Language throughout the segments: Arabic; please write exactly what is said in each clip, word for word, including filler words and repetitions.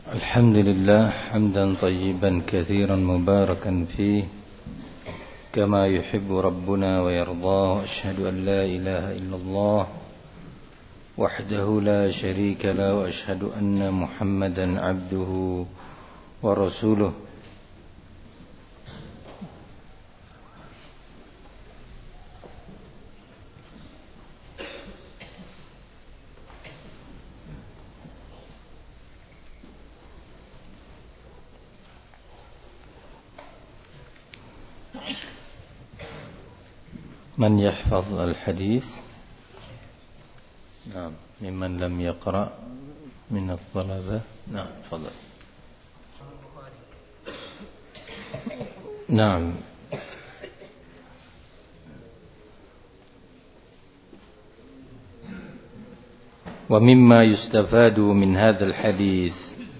الحمد لله حمدا طيبا كثيرا مباركا فيه كما يحب ربنا ويرضاه. أشهد أن لا إله إلا الله وحده لا شريك له، وأشهد أن محمدا عبده ورسوله. من يحفظ الحديث؟ نعم، ممن لم يقرأ من الطلبة. نعم، تفضل. نعم. ومما يستفاد من هذا الحديث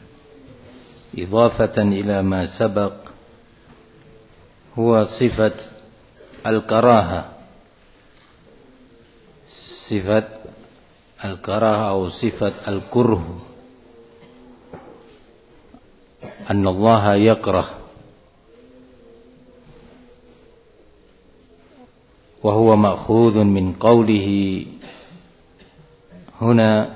إضافة إلى ما سبق هو صفة الكراهة، صفة الكراهة أو صفة الكره، أن الله يكره، وهو مأخوذ من قوله هنا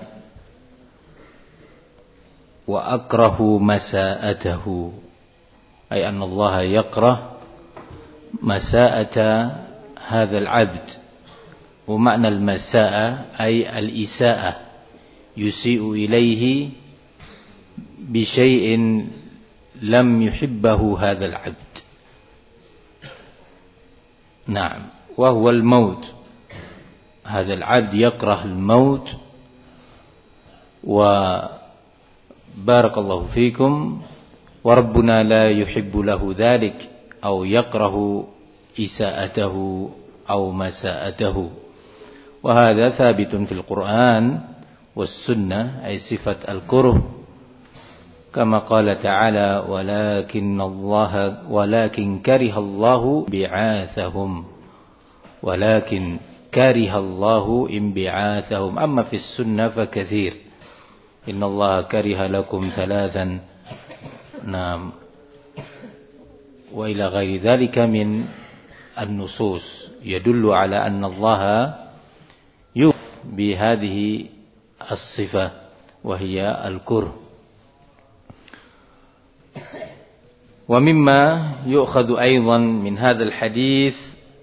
وأكره مساءته، أي أن الله يكره مساءة هذا العبد. ومعنى المساءة أي الإساءة، يسيء إليه بشيء لم يحبه هذا العبد. نعم، وهو الموت. هذا العبد يكره الموت، وبارك الله فيكم، وربنا لا يحب له ذلك أو يكره إساءته أو مساءته. وهذا ثابت في القرآن والسنة، أي صفة الكره، كما قال تعالى ولكن الله ولكن كره الله بعاثهم ولكن كره الله انبعاثهم. أما في السنة فكثير، إن الله كره لكم ثلاثا. نعم، وإلى غير ذلك من النصوص يدل على أن الله يوصف بهذه الصفة وهي الكره. ومما يؤخذ أيضا من هذا الحديث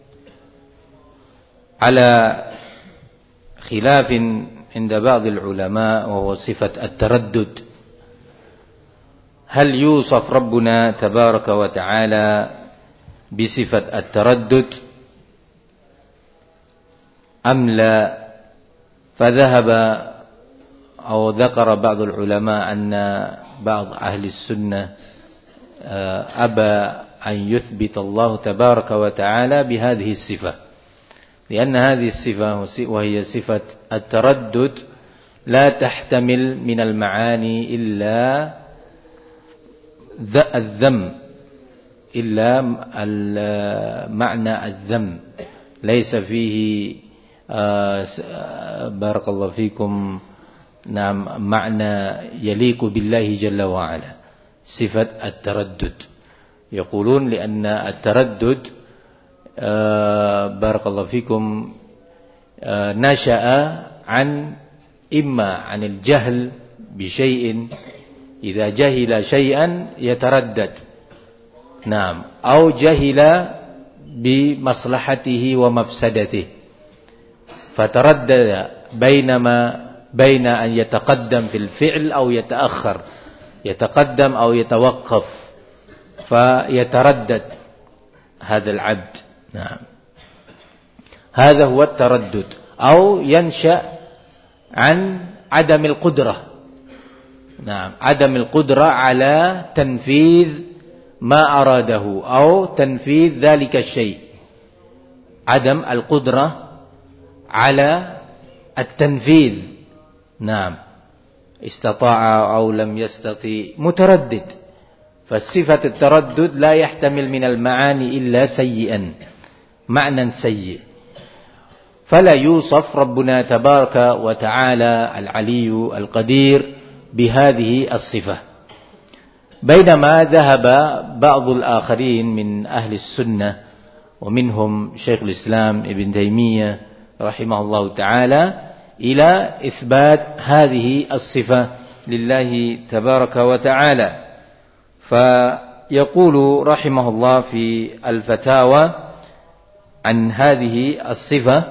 على خلاف عند بعض العلماء، وهو صفة التردد. هل يوصف ربنا تبارك وتعالى بصفة التردد أم لا؟ فذهب أو ذكر بعض العلماء أن بعض أهل السنة أبى أن يثبت الله تبارك وتعالى بهذه الصفة، لأن هذه الصفة وهي صفة التردد لا تحتمل من المعاني إلا الذم، إلا معنى الذم، ليس فيه بارك الله فيكم نعم معنى يليق بالله جل وعلا. صفة التردد يقولون لأن التردد بارك الله فيكم نشأ عن إما عن الجهل بشيء، إذا جهل شيئا يتردد، نعم، أو جهل بمصلحته ومفسدته فتردد بينما بين أن يتقدم في الفعل أو يتأخر، يتقدم أو يتوقف، فيتردد هذا العبد. نعم، هذا هو التردد. أو ينشأ عن عدم القدرة، نعم، عدم القدرة على تنفيذ ما أراده أو تنفيذ ذلك الشيء، عدم القدرة على التنفيذ. نعم، استطاع أو لم يستطيع، متردد. فالصفة التردد لا يحتمل من المعاني إلا سيئا، معنى سيء. فلا يوصف ربنا تبارك وتعالى العلي القدير بهذه الصفة. بينما ذهب بعض الآخرين من أهل السنة ومنهم شيخ الإسلام ابن تيمية رحمه الله تعالى إلى إثبات هذه الصفة لله تبارك وتعالى. فيقول رحمه الله في الفتاوى عن هذه الصفة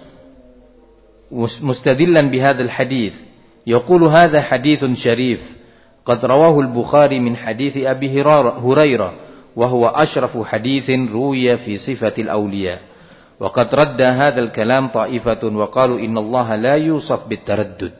مستدلا بهذا الحديث، يقول: هذا حديث شريف قد رواه البخاري من حديث أبي هريرة، وهو أشرف حديث روي في صفة الأولياء. وقد رد هذا الكلام طائفة وقالوا إن الله لا يوصف بالتردد،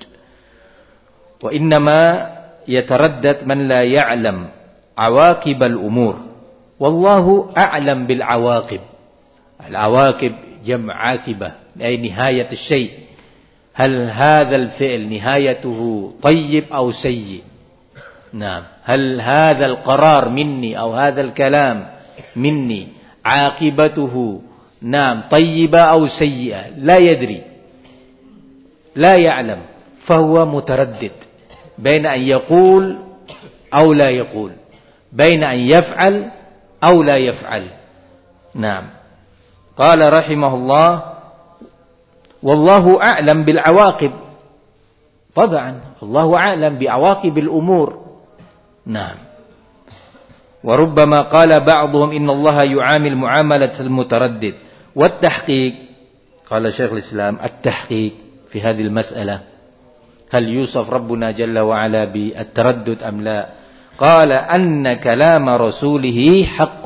وإنما يتردد من لا يعلم عواقب الأمور، والله أعلم بالعواقب. العواقب جمع عاقبة، أي نهاية الشيء. هل هذا الفعل نهايته طيب أو سيء؟ نعم. هل هذا القرار مني أو هذا الكلام مني عاقبته نعم طيبة أو سيئة؟ لا يدري، لا يعلم، فهو متردد بين أن يقول أو لا يقول، بين أن يفعل أو لا يفعل. نعم. قال رحمه الله: والله أعلم بالعواقب. طبعا الله أعلم بعواقب الأمور. نعم. وربما قال بعضهم إن الله يعامل معاملة المتردد. والتحقيق، قال شيخ الإسلام: التحقيق في هذه المسألة، هل يوصف ربنا جل وعلا بالتردد أم لا؟ قال: أن كلام رسوله حق.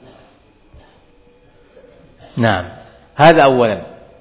نعم، هذا أولا.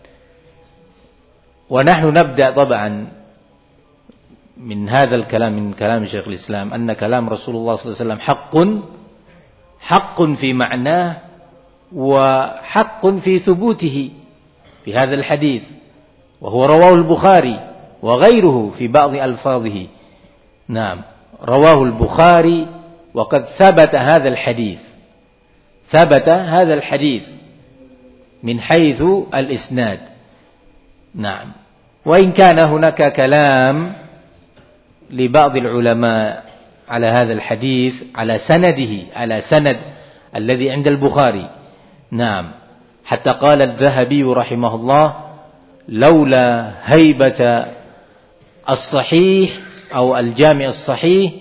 ونحن نبدأ طبعا من هذا الكلام، من كلام شيخ الإسلام، أن كلام رسول الله صلى الله عليه وسلم حق، حق في معناه وحق في ثبوته في هذا الحديث، وهو رواه البخاري وغيره في بعض ألفاظه. نعم، رواه البخاري وقد ثبت هذا الحديث، ثبت هذا الحديث من حيث الإسناد. نعم. وإن كان هناك كلام لبعض العلماء على هذا الحديث، على سنده، على سند الذي عند البخاري. نعم. حتى قال الذهبي رحمه الله: لولا هيبة الصحيح أو الجامع الصحيح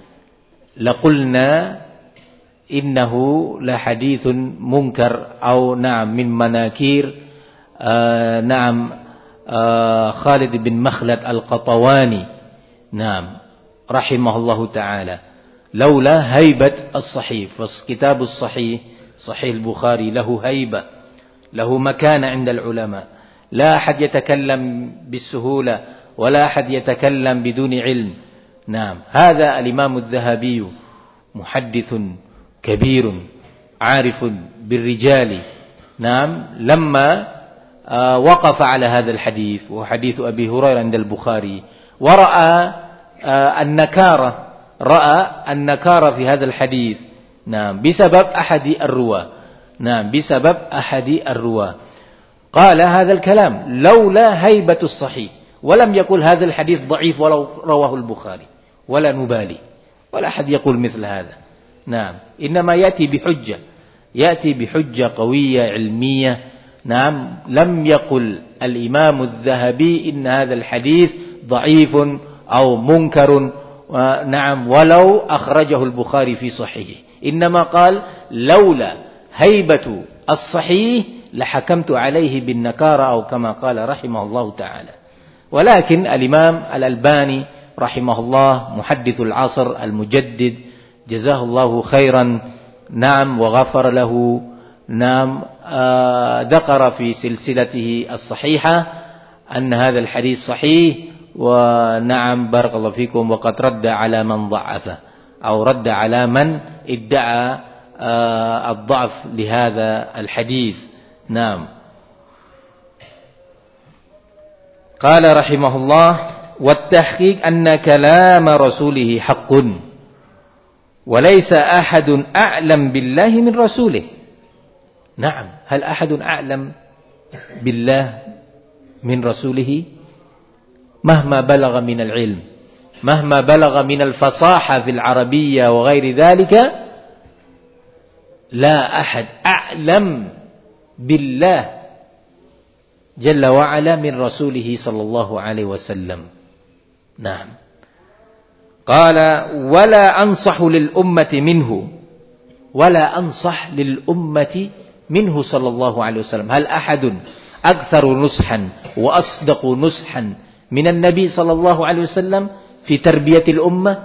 لقلنا إنه لحديث منكر، أو نعم من مناكير آه نعم آه خالد بن مخلد القطواني، نعم رحمه الله تعالى، لولا هيبة الصحيح. فكتاب الصحيح صحيح البخاري له هيبة، له مكانة عند العلماء، لا أحد يتكلم بالسهولة ولا أحد يتكلم بدون علم. نعم. هذا الإمام الذهبي محدث كبير عارف بالرجال. نعم. لما وقف على هذا الحديث، وحديث أبي هريرة عند البخاري، ورأى النكارة، رأى النكارة في هذا الحديث. نعم. بسبب أحد الرواة. نعم. بسبب أحد الرواة قال هذا الكلام: لولا هيبة الصحيح. ولم يقل هذا الحديث ضعيف ولو رواه البخاري، ولا نبالي، ولا أحد يقول مثل هذا. نعم. إنما يأتي بحجة، يأتي بحجة قوية علمية. نعم. لم يقل الإمام الذهبي إن هذا الحديث ضعيف أو منكر، نعم، ولو أخرجه البخاري في صحيحه. إنما قال: لولا هيبة الصحيح لحكمت عليه بالنكارة، أو كما قال رحمه الله تعالى. ولكن الإمام الألباني رحمه الله محدث العصر المجدد جزاه الله خيرا، نعم، وغفر له، نعم، آه ذكر في سلسلته الصحيحة أن هذا الحديث صحيح، ونعم بارك الله فيكم، وقد رد على من ضعفه، أو رد على من ادعى آه الضعف لهذا الحديث. نعم. قال رحمه الله: والتحقيق أن كلام رسوله حق، وليس أحد أعلم بالله من رسوله. نعم. هل أحد أعلم بالله من رسوله؟ مهما بلغ من العلم، مهما بلغ من الفصاحة في العربية وغير ذلك لا أحد أعلم بالله جل وعلا من رسوله صلى الله عليه وسلم. نعم. قال ولا أنصح للأمة منه، ولا أنصح للأمة منه صلى الله عليه وسلم. هل أحد أكثر نصحا وأصدق نصحا من النبي صلى الله عليه وسلم في تربية الأمة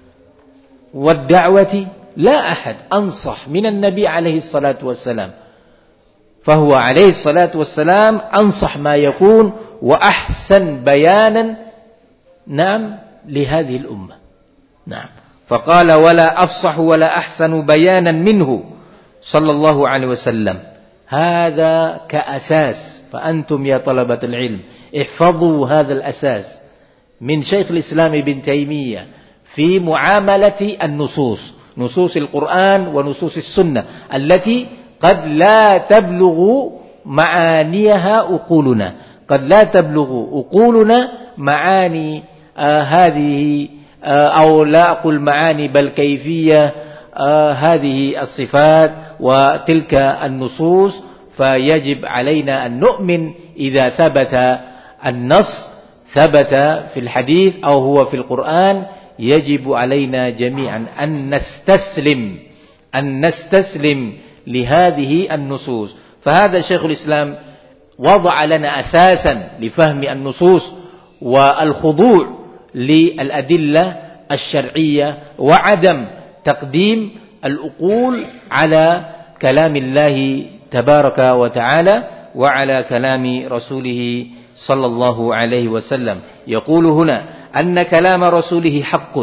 والدعوة؟ لا أحد أنصح من النبي عليه الصلاة والسلام، فهو عليه الصلاة والسلام أنصح ما يكون وأحسن بيانا نعم لهذه الأمة. نعم. فقال ولا أفصح ولا أحسن بيانا منه صلى الله عليه وسلم. هذا كأساس، فأنتم يا طلبة العلم احفظوا هذا الأساس من شيخ الإسلام ابن تيمية في معاملة النصوص، نصوص القرآن ونصوص السنة التي قد لا تبلغ معانيها أقولنا، قد لا تبلغ أقولنا معاني آه هذه آه أو لا أقول معاني بل كيفية آه هذه الصفات وتلك النصوص. فيجب علينا أن نؤمن إذا ثبت النص ثبت في الحديث أو هو في القرآن، يجب علينا جميعا أن نستسلم أن نستسلم لهذه النصوص. فهذا شيخ الإسلام وضع لنا أساسا لفهم النصوص والخضوع للأدلة الشرعية وعدم تقديم العقول على كلام الله تبارك وتعالى وعلى كلام رسوله صلى الله عليه وسلم. يقول هنا أن كلام رسوله حق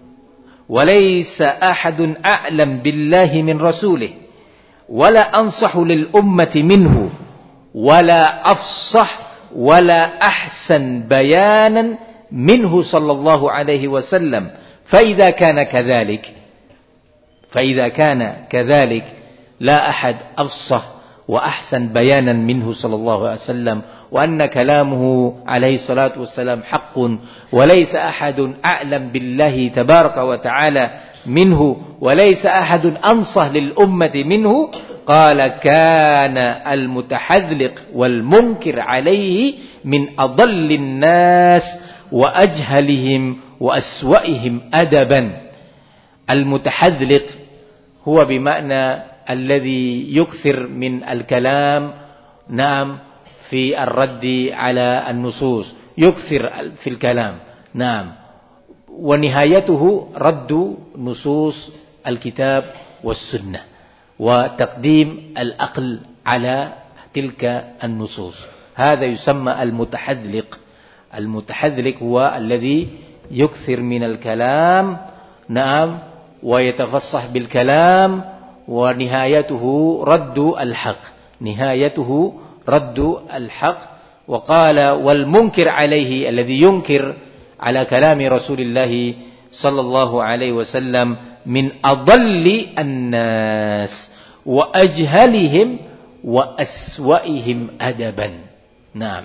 وليس أحد أعلم بالله من رسوله، ولا أنصح للأمة منه، ولا أفصح ولا أحسن بيانا منه صلى الله عليه وسلم. فإذا كان كذلك فإذا كان كذلك لا أحد أفصح وأحسن بيانا منه صلى الله عليه وسلم، وأن كلامه عليه الصلاة والسلام حق وليس أحد أعلم بالله تبارك وتعالى منه، وليس أحد أنصح للأمة منه. قال كان المتحذلق والمنكر عليه من أضل الناس وأجهلهم وأسوأهم أدبا. المتحذلق هو بمعنى الذي يكثر من الكلام نعم في الرد على النصوص، يكثر في الكلام نعم، ونهايته رد نصوص الكتاب والسنة وتقديم العقل على تلك النصوص. هذا يسمى المتحذلق. المتحذلق هو الذي يكثر من الكلام نعم ويتفصح بالكلام ونهايته رد الحق، نهايته رد الحق. وقال والمنكر عليه الذي ينكر على كلام رسول الله صلى الله عليه وسلم من أضل الناس وأجهلهم وأسوأهم أدبا. نعم.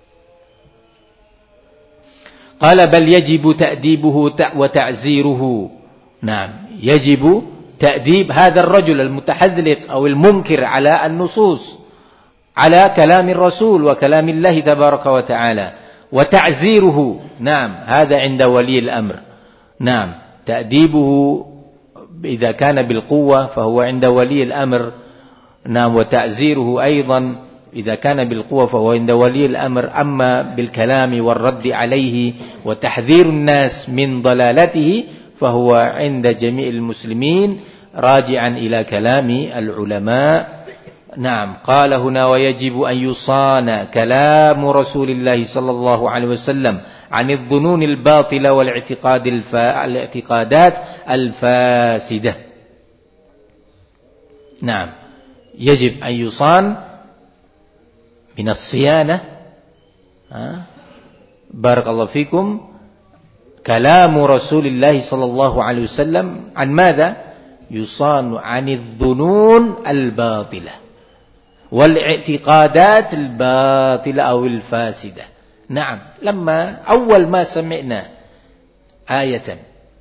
قال بل يجب تأديبه وتعزيره. نعم، يجب تأديب هذا الرجل المتحذلق أو المنكر على النصوص على كلام الرسول وكلام الله تبارك وتعالى، وتعزيره. نعم، هذا عند ولي الأمر. نعم، تأديبه إذا كان بالقوة فهو عند ولي الأمر. نعم، وتعزيره أيضا إذا كان بالقوة فهو عند ولي الأمر. أما بالكلام والرد عليه وتحذير الناس من ضلالته فهو عند جميع المسلمين راجعا إلى كلام العلماء. نعم. قال هنا ويجب أن يصان كلام رسول الله صلى الله عليه وسلم عن الظنون الباطلة والاعتقاد الف... الاعتقادات الفاسدة. نعم، يجب أن يصان من الصيانة. بارك الله فيكم. كلام رسول الله صلى الله عليه وسلم عن ماذا؟ يصان عن الظنون الباطلة والاعتقادات الباطلة أو الفاسدة. نعم، لما أول ما سمعنا آية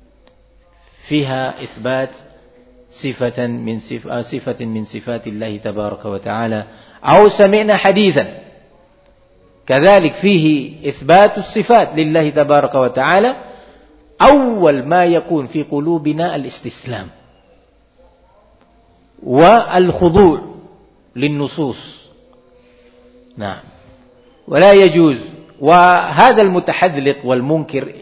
فيها إثبات صفة من صفة من صفات الله تبارك وتعالى، أو سمعنا حديثا كذلك فيه إثبات الصفات لله تبارك وتعالى، أول ما يكون في قلوبنا الاستسلام والخضوع للنصوص. نعم. ولا يجوز، وهذا المتحذلق والمنكر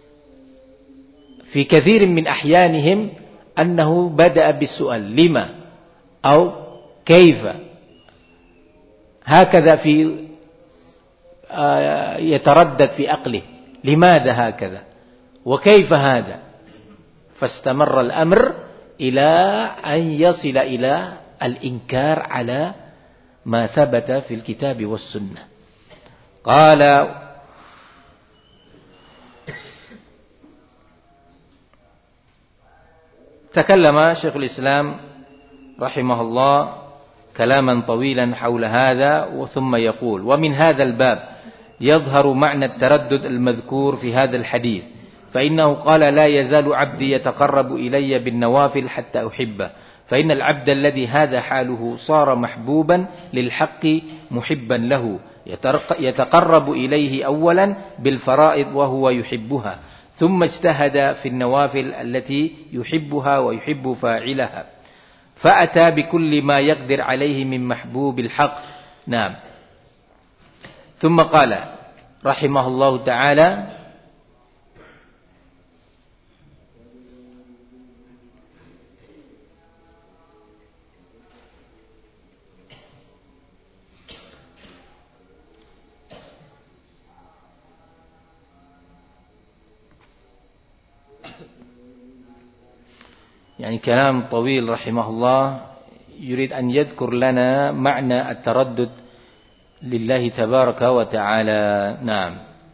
في كثير من أحيانهم أنه بدأ بالسؤال لما أو كيف، هكذا في يتردد في عقله لماذا هكذا وكيف هذا، فاستمر الأمر إلى أن يصل إلى الإنكار على ما ثبت في الكتاب والسنة. قال تكلم شيخ الإسلام رحمه الله كلاما طويلا حول هذا، وثم يقول: ومن هذا الباب يظهر معنى التردد المذكور في هذا الحديث، فإنه قال: لا يزال عبدي يتقرب إلي بالنوافل حتى أحبه، فإن العبد الذي هذا حاله صار محبوبا للحق محبا له، يتقرب إليه أولا بالفرائض وهو يحبها، ثم اجتهد في النوافل التي يحبها ويحب فاعلها، فأتى بكل ما يقدر عليه من محبوب الحق. نعم. ثم قال رحمه الله تعالى: يعني كلام طويل رحمه الله، يريد أن يذكر لنا معنى التردد لله تبارك وتعالى. نعم.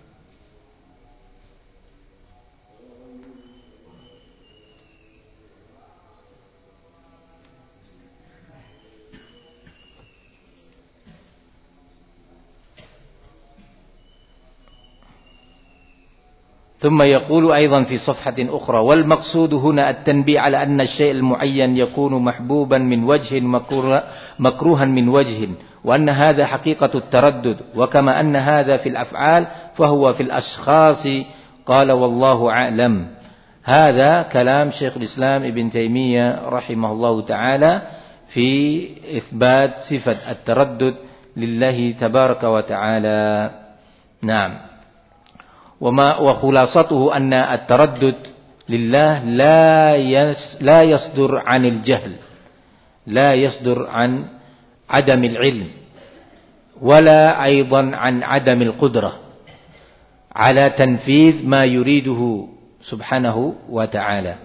ثم يقول أيضا في صفحة أخرى: والمقصود هنا التنبيه على أن الشيء المعين يكون محبوبا من وجه مكروها من وجه، وأن هذا حقيقة التردد، وكما أن هذا في الأفعال فهو في الأشخاص. قال: والله أعلم. هذا كلام شيخ الإسلام ابن تيمية رحمه الله تعالى في إثبات صفة التردد لله تبارك وتعالى. نعم. وما وخلاصته أن التردد لله لا لا يصدر عن الجهل، لا يصدر عن عدم العلم، ولا أيضا عن عدم القدرة على تنفيذ ما يريده سبحانه وتعالى.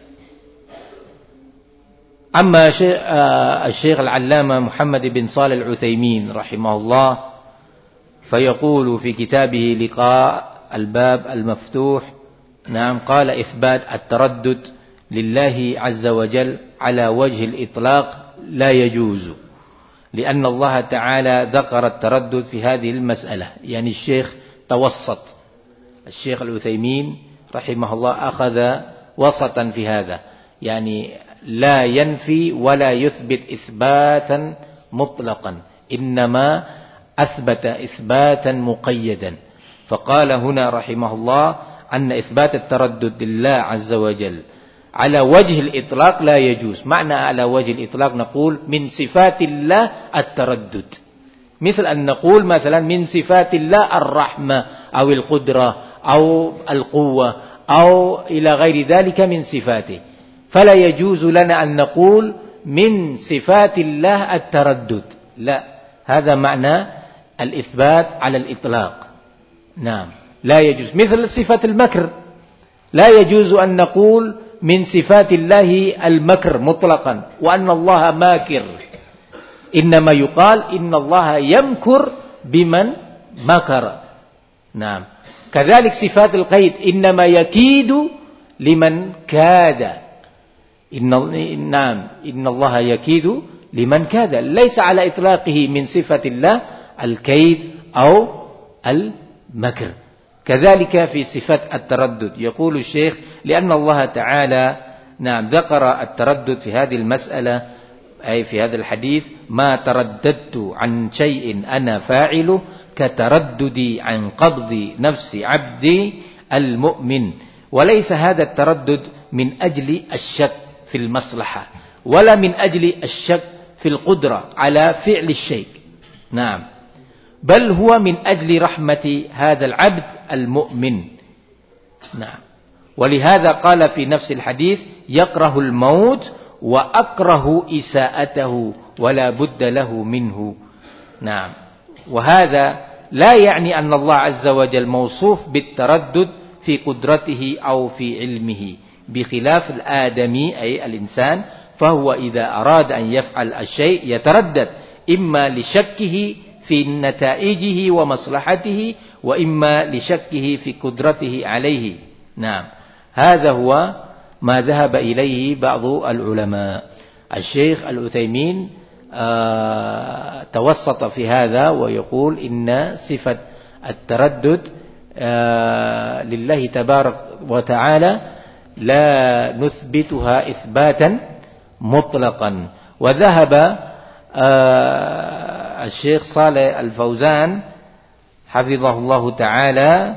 أما الشيخ العلامة محمد بن صالح العثيمين رحمه الله فيقول في كتابه لقاء الباب المفتوح: نعم، قال: إثبات التردد لله عز وجل على وجه الإطلاق لا يجوز، لأن الله تعالى ذكر التردد في هذه المسألة. يعني الشيخ توسط، الشيخ العثيمين رحمه الله أخذ وسطا في هذا، يعني لا ينفي ولا يثبت إثباتا مطلقا، إنما أثبت إثباتا مقيدا. فقال هنا رحمه الله أن إثبات التردد لله عز وجل على وجه الإطلاق لا يجوز. معنى على وجه الإطلاق نقول من صفات الله التردد، مثل أن نقول مثلا من صفات الله الرحمة أو القدرة أو القوة أو إلى غير ذلك من صفاته، فلا يجوز لنا أن نقول من صفات الله التردد، لا، هذا معنى الإثبات على الإطلاق. نعم، لا يجوز. مثل صفة المكر، لا يجوز أن نقول من صفات الله المكر مطلقا وأن الله ماكر، إنما يقال إن الله يمكر بمن مكر. نعم. كذلك صفات القيد: إنما يكيد لمن كاد. إن نعم إن الله يكيد لمن كاد، ليس على إطلاقه من صفة الله الكيد أو المكر. كذلك في صفة التردد يقول الشيخ لأن الله تعالى نعم ذكر التردد في هذه المسألة أي في هذا الحديث ما ترددت عن شيء أنا فاعله كترددي عن قبض نفس عبدي المؤمن. وليس هذا التردد من أجل الشك في المصلحة ولا من أجل الشك في القدرة على فعل الشيء، نعم، بل هو من أجل رحمة هذا العبد المؤمن، نعم. ولهذا قال في نفس الحديث يكره الموت وأكره إساءته ولا بد له منه، نعم. وهذا لا يعني أن الله عز وجل موصوف بالتردد في قدرته أو في علمه، بخلاف الآدمي أي الإنسان، فهو إذا أراد أن يفعل الشيء يتردد إما لشكه في نتائجه ومصلحته وإما لشكه في قدرته عليه، نعم. هذا هو ما ذهب إليه بعض العلماء. الشيخ العثيمين آه توسط في هذا ويقول إن صفة التردد آه لله تبارك وتعالى لا نثبتها إثباتا مطلقا. وذهب آه الشيخ صالح الفوزان حفظه الله تعالى،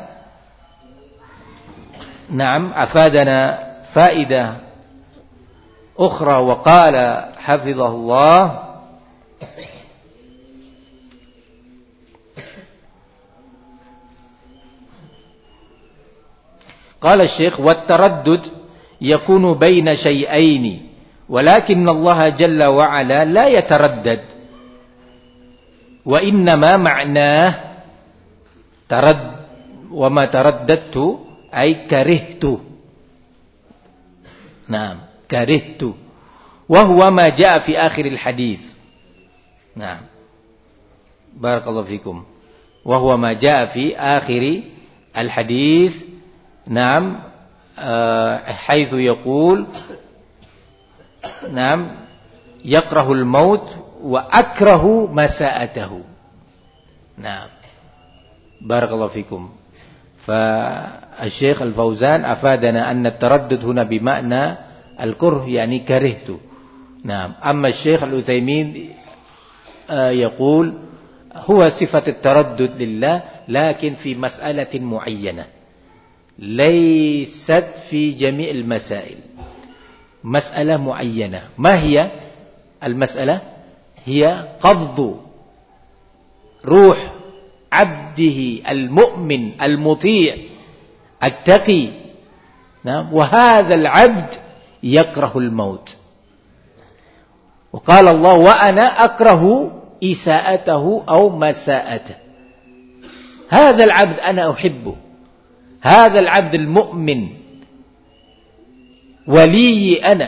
نعم، أفادنا فائدة أخرى وقال حفظه الله قال الشيخ والتردد يكون بين شيئين ولكن الله جل وعلا لا يتردد، وإنما معناه ترد وما ترددت أي كرهت، نعم، كرهت، وهو ما جاء في آخر الحديث، نعم، بارك الله فيكم، وهو ما جاء في آخر الحديث، نعم، حيث يقول نعم يكره الموت وأكره مساءته، نعم، بارك الله فيكم. فالشيخ الفوزان أفادنا أن التردد هنا بمعنى الكره يعني كرهت، نعم. أما الشيخ العثيمين يقول هو صفة التردد لله لكن في مسألة معينة ليست في جميع المسائل، مسألة معينة. ما هي المسألة؟ هي قبض روح عبده المؤمن المطيع التقي، نعم، وهذا العبد يكره الموت. وقال الله وأنا أكره إساءته أو مساءته. هذا العبد أنا أحبه، هذا العبد المؤمن ولي، أنا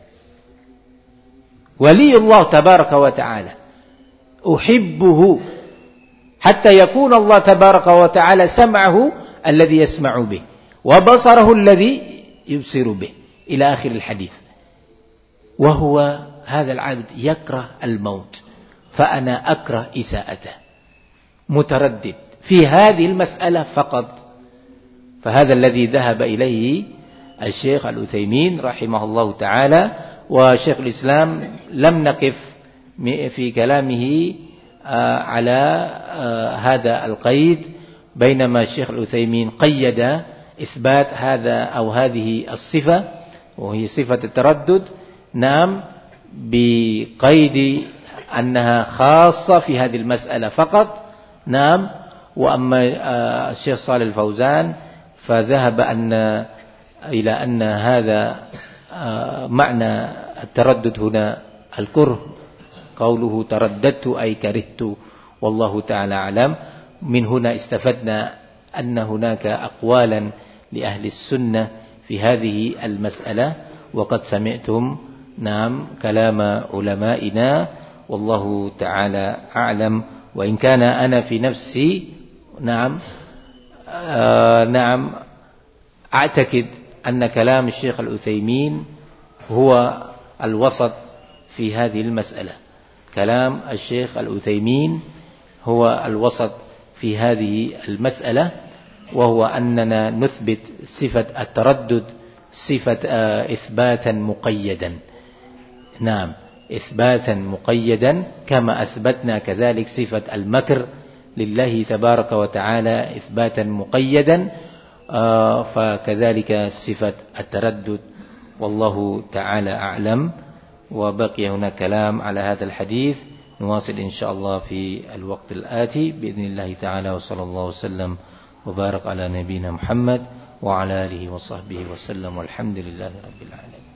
ولي الله تبارك وتعالى أحبه حتى يكون الله تبارك وتعالى سمعه الذي يسمع به وبصره الذي يبصر به إلى آخر الحديث. وهو هذا العبد يكره الموت فأنا أكره إساءته، متردد في هذه المسألة فقط. فهذا الذي ذهب إليه الشيخ العثيمين رحمه الله تعالى. وشيخ الإسلام لم نقف في كلامه على هذا القيد، بينما الشيخ العثيمين قيد إثبات هذا أو هذه الصفة وهي صفة التردد، نعم، بقيد أنها خاصة في هذه المسألة فقط، نعم. وأما الشيخ صالح الفوزان فذهب أن إلى أن هذا معنى التردد هنا الكره، قوله ترددت أي كرهت، والله تعالى أعلم. من هنا استفدنا أن هناك أقوالا لأهل السنة في هذه المسألة، وقد سمعتم نعم كلام علمائنا والله تعالى أعلم. وإن كان أنا في نفسي نعم آه نعم أعتقد أن كلام الشيخ العثيمين هو الوسط في هذه المسألة. كلام الشيخ العثيمين هو الوسط في هذه المسألة، وهو أننا نثبت صفة التردد صفة إثباتا مقيدا. نعم، إثباتا مقيدا، كما أثبتنا كذلك صفة المكر لله تبارك وتعالى إثباتا مقيدا، فكذلك صفة التردد. والله تعالى أعلم. وبقي هنا كلام على هذا الحديث، نواصل إن شاء الله في الوقت الآتي بإذن الله تعالى. وصلى الله وسلم وبارك على نبينا محمد وعلى آله وصحبه وسلم، والحمد لله رب العالمين.